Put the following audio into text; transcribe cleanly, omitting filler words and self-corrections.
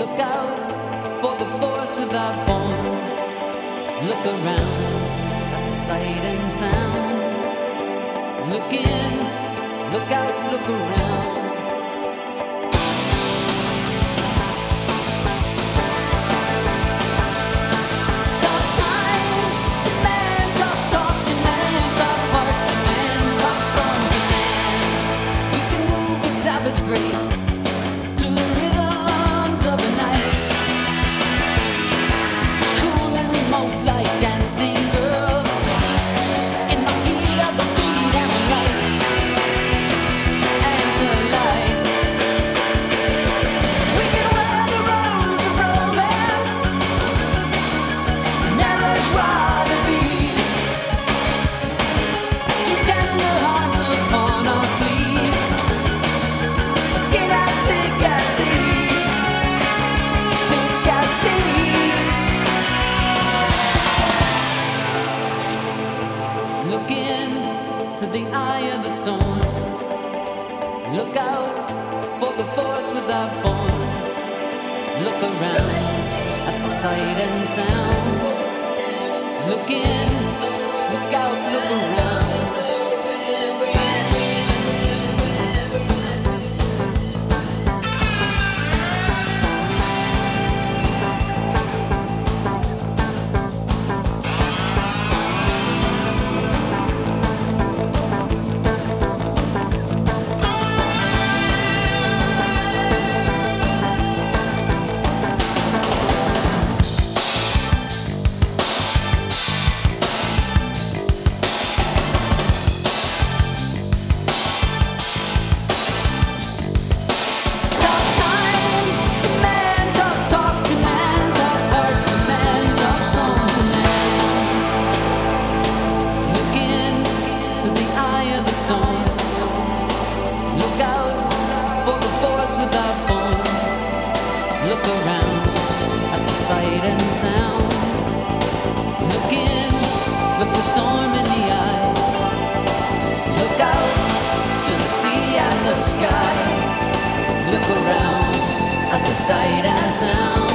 Look out for the force without form. Look around at the sight and sound. Look in, look out, look around. Tough times demand tough talk, demand tough hearts, demand tough songs, demand. You can move with savage grace to the rhythms of the night. Cool and remote like dancing girls. In the heat of the beat and the lights. And the lights. We can wear the rose of romance. Never try to lead. Two tender hearts upon our sleeves. Skin as thick as these. Thick as these. Look into the eye of the storm. Look out for the force without form. Look around at the sight and sound. Look in, look out, look around. Tough times demand tough talk, demand tough hearts, demand tough songs, demand. Look into the eye of the storm. Look out for the force without form. Look around at the sight and sound. Look in, look the storm in the eye. Look out to the sea and the sky. Look around at the sight and sound.